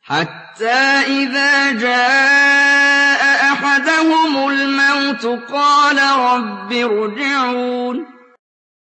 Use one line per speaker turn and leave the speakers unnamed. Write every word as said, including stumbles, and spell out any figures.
حَتَّىٰ إِذَا جَاءَ أَحَدَهُمُ الْمَوْتُ قَالَ رَبِّ ارْجِعُونِ